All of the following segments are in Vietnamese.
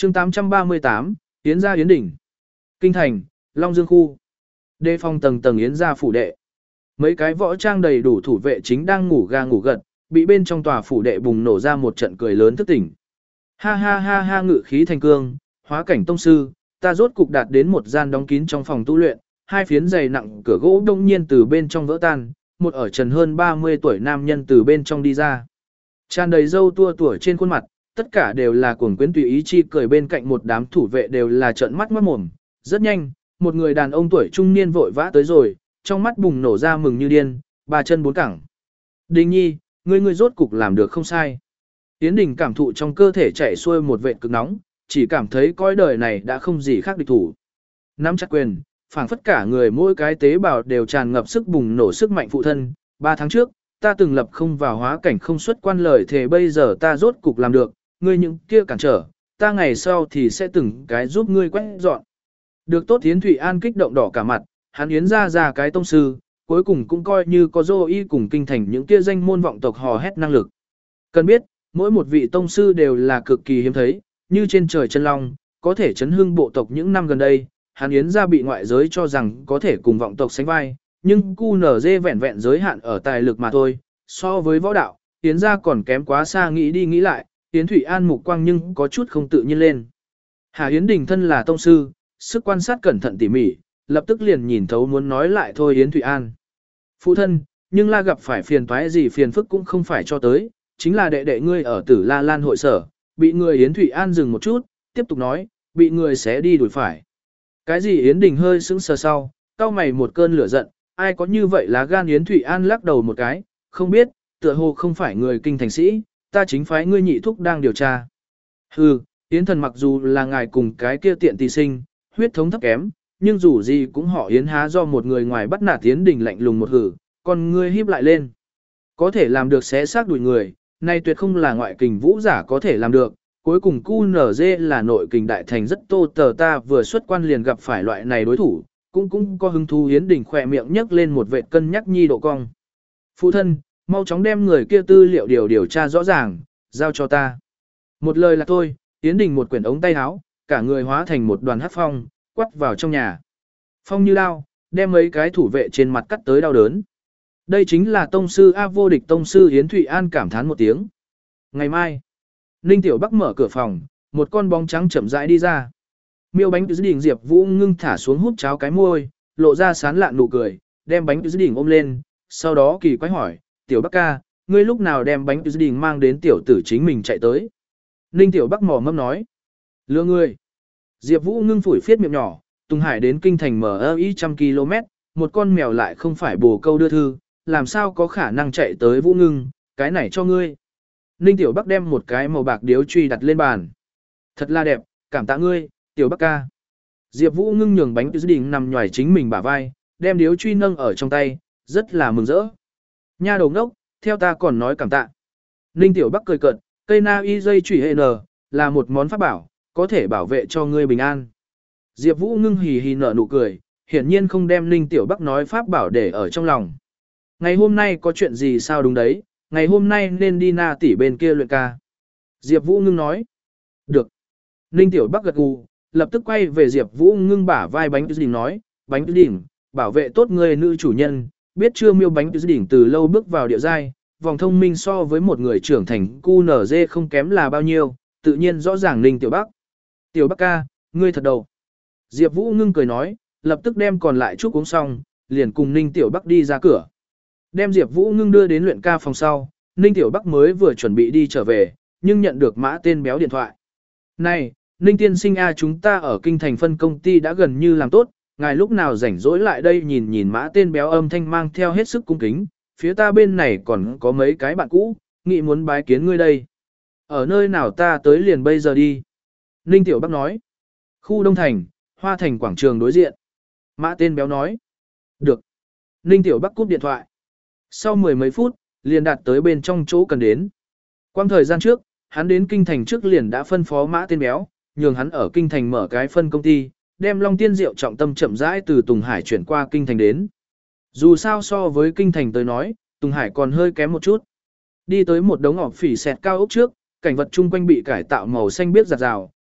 chương 838, Yến gia Yến đỉnh. Kinh thành, Long Dương khu. Đề phòng tầng tầng Yến gia phủ đệ. Mấy cái võ trang đầy đủ thủ vệ chính đang ngủ ga ngủ gật, bị bên trong tòa phủ đệ bùng nổ ra một trận cười lớn thức tỉnh. Ha ha ha ha, ngự khí thành cương, hóa cảnh tông sư, ta rốt cục đạt đến một gian đóng kín trong phòng tu luyện, hai phiến dày nặng cửa gỗ đông nhiên từ bên trong vỡ tan, một ở trần hơn 30 tuổi nam nhân từ bên trong đi ra. Tràn đầy râu tua tủa trên khuôn mặt, tất cả đều là cuồng quyến tùy ý chi cười, bên cạnh một đám thủ vệ đều là trợn mắt ngoát mồm. Rất nhanh, một người đàn ông tuổi trung niên vội vã tới rồi, trong mắt bùng nổ ra mừng như điên, ba chân bốn cẳng. Đình nhi, ngươi rốt cục làm được không sai. Yến Đình cảm thụ trong cơ thể chảy xuôi một vệt cực nóng, chỉ cảm thấy cõi đời này đã không gì khác địch thủ. Nắm chặt quyền, phảng phất cả người mỗi cái tế bào đều tràn ngập sức bùng nổ sức mạnh phụ thân. 3 tháng trước, ta từng lập không vào hóa cảnh không xuất quan lời thề, bây giờ ta rốt cục làm được, ngươi những kia cản trở, ta ngày sau thì sẽ từng cái giúp ngươi quét dọn. Được tốt, Yến Thụy An kích động đỏ cả mặt, hắn Yến ra cái tông sư, cuối cùng cũng coi như có dô y cùng kinh thành những kia danh môn vọng tộc hò hét năng lực. Cần biết, mỗi một vị tông sư đều là cực kỳ hiếm thấy, như trên trời chân long, có thể chấn hưng bộ tộc những năm gần đây, hắn Yến gia bị ngoại giới cho rằng có thể cùng vọng tộc sánh vai, nhưng QNZ vẹn vẹn giới hạn ở tài lực mà thôi, so với võ đạo, Yến gia còn kém quá xa, nghĩ đi nghĩ lại, Yến Thụy An mục quang nhưng có chút không tự nhiên lên. Hà Yến Đình thân là tông sư, sức quan sát cẩn thận tỉ mỉ, lập tức liền nhìn thấu muốn nói lại thôi Yến Thụy An. Phụ thân, nhưng la gặp phải phiền toái gì phiền phức cũng không phải cho tới, chính là đệ đệ ngươi ở Tử La Lan hội sở, bị người Yến Thụy An dừng một chút, tiếp tục nói, bị người xé đi đuổi phải. Cái gì? Yến Đình hơi sững sờ sau, cau mày một cơn lửa giận, ai có như vậy lá gan? Yến Thụy An lắc đầu một cái, không biết, tựa hồ không phải người kinh thành sĩ, ta chính phái ngươi nhị thúc đang điều tra. Hừ, Yến thần mặc dù là ngài cùng cái kia tiện tỳ sinh, huyết thống thấp kém, nhưng dù gì cũng họ Yến há do một người ngoài bắt nạt. Yến Đình lạnh lùng một hử, còn ngươi híp lại lên. Có thể làm được xé xác đuổi người, này tuyệt không là ngoại kình vũ giả có thể làm được. Cuối cùng QNZ là nội kình đại thành rất tô tờ, ta vừa xuất quan liền gặp phải loại này đối thủ, cũng có hứng thú. Yến Đình khỏe miệng nhấc lên một vệt cân nhắc nhi độ cong. Phụ thân, mau chóng đem người kia tư liệu điều tra rõ ràng, giao cho ta. Một lời là thôi, Yến Đình một quyển ống tay áo, cả người hóa thành một đoàn hắc phong, quắt vào trong nhà. Phong như lao, đem mấy cái thủ vệ trên mặt cắt tới đau đớn. Đây chính là tông sư A, vô địch tông sư. Yến Thụy An cảm thán một tiếng. Ngày mai, Ninh Tiểu Bắc mở cửa phòng, một con bóng trắng chậm rãi đi ra. Miêu bánh dự đỉnh Diệp Vũ ngưng thả xuống hút cháo cái môi, lộ ra sán lạn nụ cười, đem bánh dự đỉnh ôm lên, sau đó kỳ quái hỏi, Tiểu Bắc ca, ngươi lúc nào đem bánh dự đỉnh mang đến tiểu tử chính mình chạy tới? Ninh Tiểu Bắc mò mẫm nói, lừa ngươi. Diệp Vũ ngưng phủi phiết miệng nhỏ, Tùng Hải đến kinh thành MI 100 km, một con mèo lại không phải bồ câu đưa thư, làm sao có khả năng chạy tới Vũ ngưng, cái này cho ngươi. Ninh Tiểu Bắc đem một cái màu bạc điếu truy đặt lên bàn. Thật là đẹp, cảm tạ ngươi, Tiểu Bắc ca. Diệp Vũ ngưng nhường bánh dự đỉnh nằm nhòi chính mình bả vai, đem điếu truy nâng ở trong tay, rất là mừng rỡ. Nha đầu ngốc, theo ta còn nói cảm tạ. Ninh Tiểu Bắc cười cợt, cây na y dây chủy hệ n, là một món pháp bảo, có thể bảo vệ cho ngươi bình an. Diệp Vũ ngưng hì hì nở nụ cười, hiển nhiên không đem Ninh Tiểu Bắc nói pháp bảo để ở trong lòng. Ngày hôm nay có chuyện gì sao? Đúng đấy, ngày hôm nay nên đi Na tỷ bên kia luyện ca. Diệp Vũ ngưng nói. Được. Ninh Tiểu Bắc gật gù, lập tức quay về Diệp Vũ ngưng bả vai bánh dự đỉnh nói, bánh dự đỉnh, bảo vệ tốt người nữ chủ nhân, biết chưa? Miêu bánh dự đỉnh từ lâu bước vào địa giai, vòng thông minh so với một người trưởng thành QNZ không kém là bao nhiêu, tự nhiên rõ ràng Ninh Tiểu Bắc. Tiểu Bắc ca, ngươi thật đầu. Diệp Vũ ngưng cười nói, lập tức đem còn lại chút uống xong, liền cùng Ninh Tiểu Bắc đi ra cửa. Đem Diệp Vũ ngưng đưa đến luyện ca phòng sau, Ninh Tiểu Bắc mới vừa chuẩn bị đi trở về, nhưng nhận được Mã tên béo điện thoại. Này, Ninh tiên sinh A, chúng ta ở kinh thành phân công ty đã gần như làm tốt, ngài lúc nào rảnh rỗi lại đây nhìn nhìn. Mã tên béo âm thanh mang theo hết sức cung kính, phía ta bên này còn có mấy cái bạn cũ, nghĩ muốn bái kiến ngươi đây. Ở nơi nào? Ta tới liền bây giờ đi. Ninh Tiểu Bắc nói. Khu Đông Thành, Hoa Thành quảng trường đối diện. Mã tên béo nói. Được. Ninh Tiểu Bắc cúp điện thoại. Sau 10 mấy phút, liền đạt tới bên trong chỗ cần đến. Quang thời gian trước, hắn đến kinh thành trước liền đã phân phó Mã tên béo, nhường hắn ở kinh thành mở cái phân công ty, đem Long Tiên Diệu trọng tâm chậm rãi từ Tùng Hải chuyển qua kinh thành đến. Dù sao so với kinh thành tới nói, Tùng Hải còn hơi kém một chút. Đi tới một đống ỏm phỉ xẹt cao ốc trước, cảnh vật chung quanh bị cải tạo màu xanh biếc rạt rào,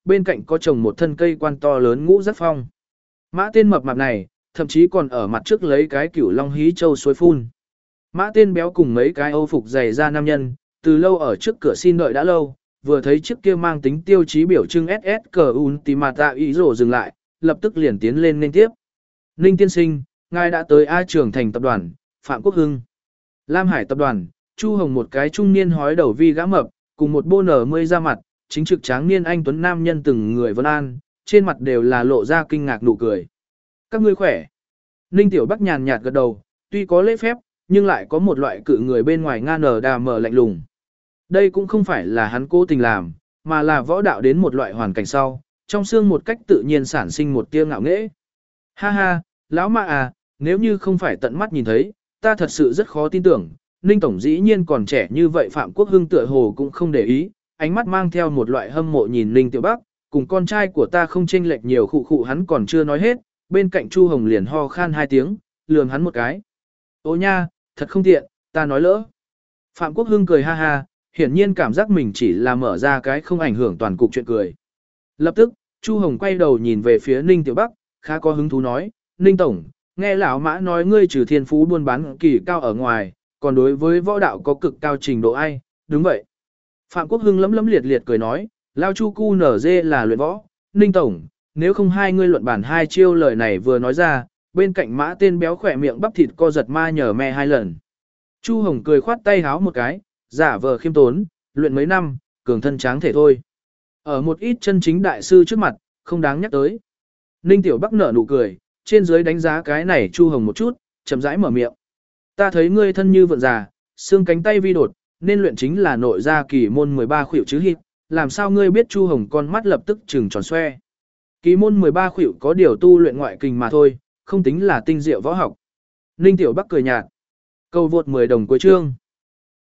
bên cạnh có trồng một thân cây quan to lớn ngũ giác phong. Mã tên mập mạp này, thậm chí còn ở mặt trước lấy cái cửu long hí châu suối phun. Mã tên béo cùng mấy cái âu phục dày ra nam nhân, từ lâu ở trước cửa xin đợi đã lâu, vừa thấy chiếc kia mang tính tiêu chí biểu trưng SS cờ Ultimata ý rổ dừng lại, lập tức liền tiến lên nên tiếp. Ninh tiên sinh, ngài đã tới A Trường Thành tập đoàn, Phạm Quốc Hưng. Lam Hải tập đoàn, Chu Hồng một cái trung niên hói đầu vi gã mập, cùng một bô nở mươi ra mặt, chính trực tráng niên anh tuấn nam nhân từng người vân an, trên mặt đều là lộ ra kinh ngạc nụ cười. Các ngươi khỏe. Ninh Tiểu Bắc nhàn nhạt gật đầu, tuy có lễ phép, nhưng lại có một loại cự người bên ngoài nga nở đà mở lạnh lùng. Đây cũng không phải là hắn cố tình làm, mà là võ đạo đến một loại hoàn cảnh sau, trong xương một cách tự nhiên sản sinh một tia ngạo nghễ. Ha ha, lão mã à, nếu như không phải tận mắt nhìn thấy, ta thật sự rất khó tin tưởng, Ninh Tổng dĩ nhiên còn trẻ như vậy. Phạm Quốc Hưng tựa hồ cũng không để ý, ánh mắt mang theo một loại hâm mộ nhìn Ninh Tiểu Bắc, cùng con trai của ta không chênh lệch nhiều. Khụ khụ, hắn còn chưa nói hết, bên cạnh Chu Hồng liền ho khan hai tiếng, lườm hắn một cái. Ô nha, thật không tiện, ta nói lỡ. Phạm Quốc Hưng cười ha ha, hiển nhiên cảm giác mình chỉ là mở ra cái không ảnh hưởng toàn cục chuyện cười. Lập tức, Chu Hồng quay đầu nhìn về phía Ninh Tiểu Bắc, khá có hứng thú nói, Ninh Tổng, nghe lão mã nói ngươi trừ thiên phú buôn bán kỳ cao ở ngoài, còn đối với võ đạo có cực cao trình độ ai, đúng vậy. Phạm Quốc Hưng lấm lấm liệt liệt cười nói, lao chu cu nở dê là luyện võ, Ninh Tổng, nếu không hai ngươi luận bản hai chiêu lời này vừa nói ra, bên cạnh mã tên béo khỏe miệng bắp thịt co giật ma nhờ me hai lần. Chu Hồng cười khoát tay háo một cái, giả vờ khiêm tốn, luyện mấy năm, cường thân tráng thể thôi. Ở một ít chân chính đại sư trước mặt, không đáng nhắc tới. Ninh Tiểu Bắc nở nụ cười, trên dưới đánh giá cái này Chu Hồng một chút, chậm rãi mở miệng. Ta thấy ngươi thân như vượn già, xương cánh tay vi đột, nên luyện chính là nội gia kỳ môn 13 khuỷu chứ hít, làm sao ngươi biết? Chu Hồng con mắt lập tức trừng tròn xoe. Kỳ môn 13 khuỷu có điều tu luyện ngoại kình mà thôi, không tính là tinh diệu võ học. Ninh Tiểu Bắc cười nhạt. Câu vượt 10 đồng cuối chương.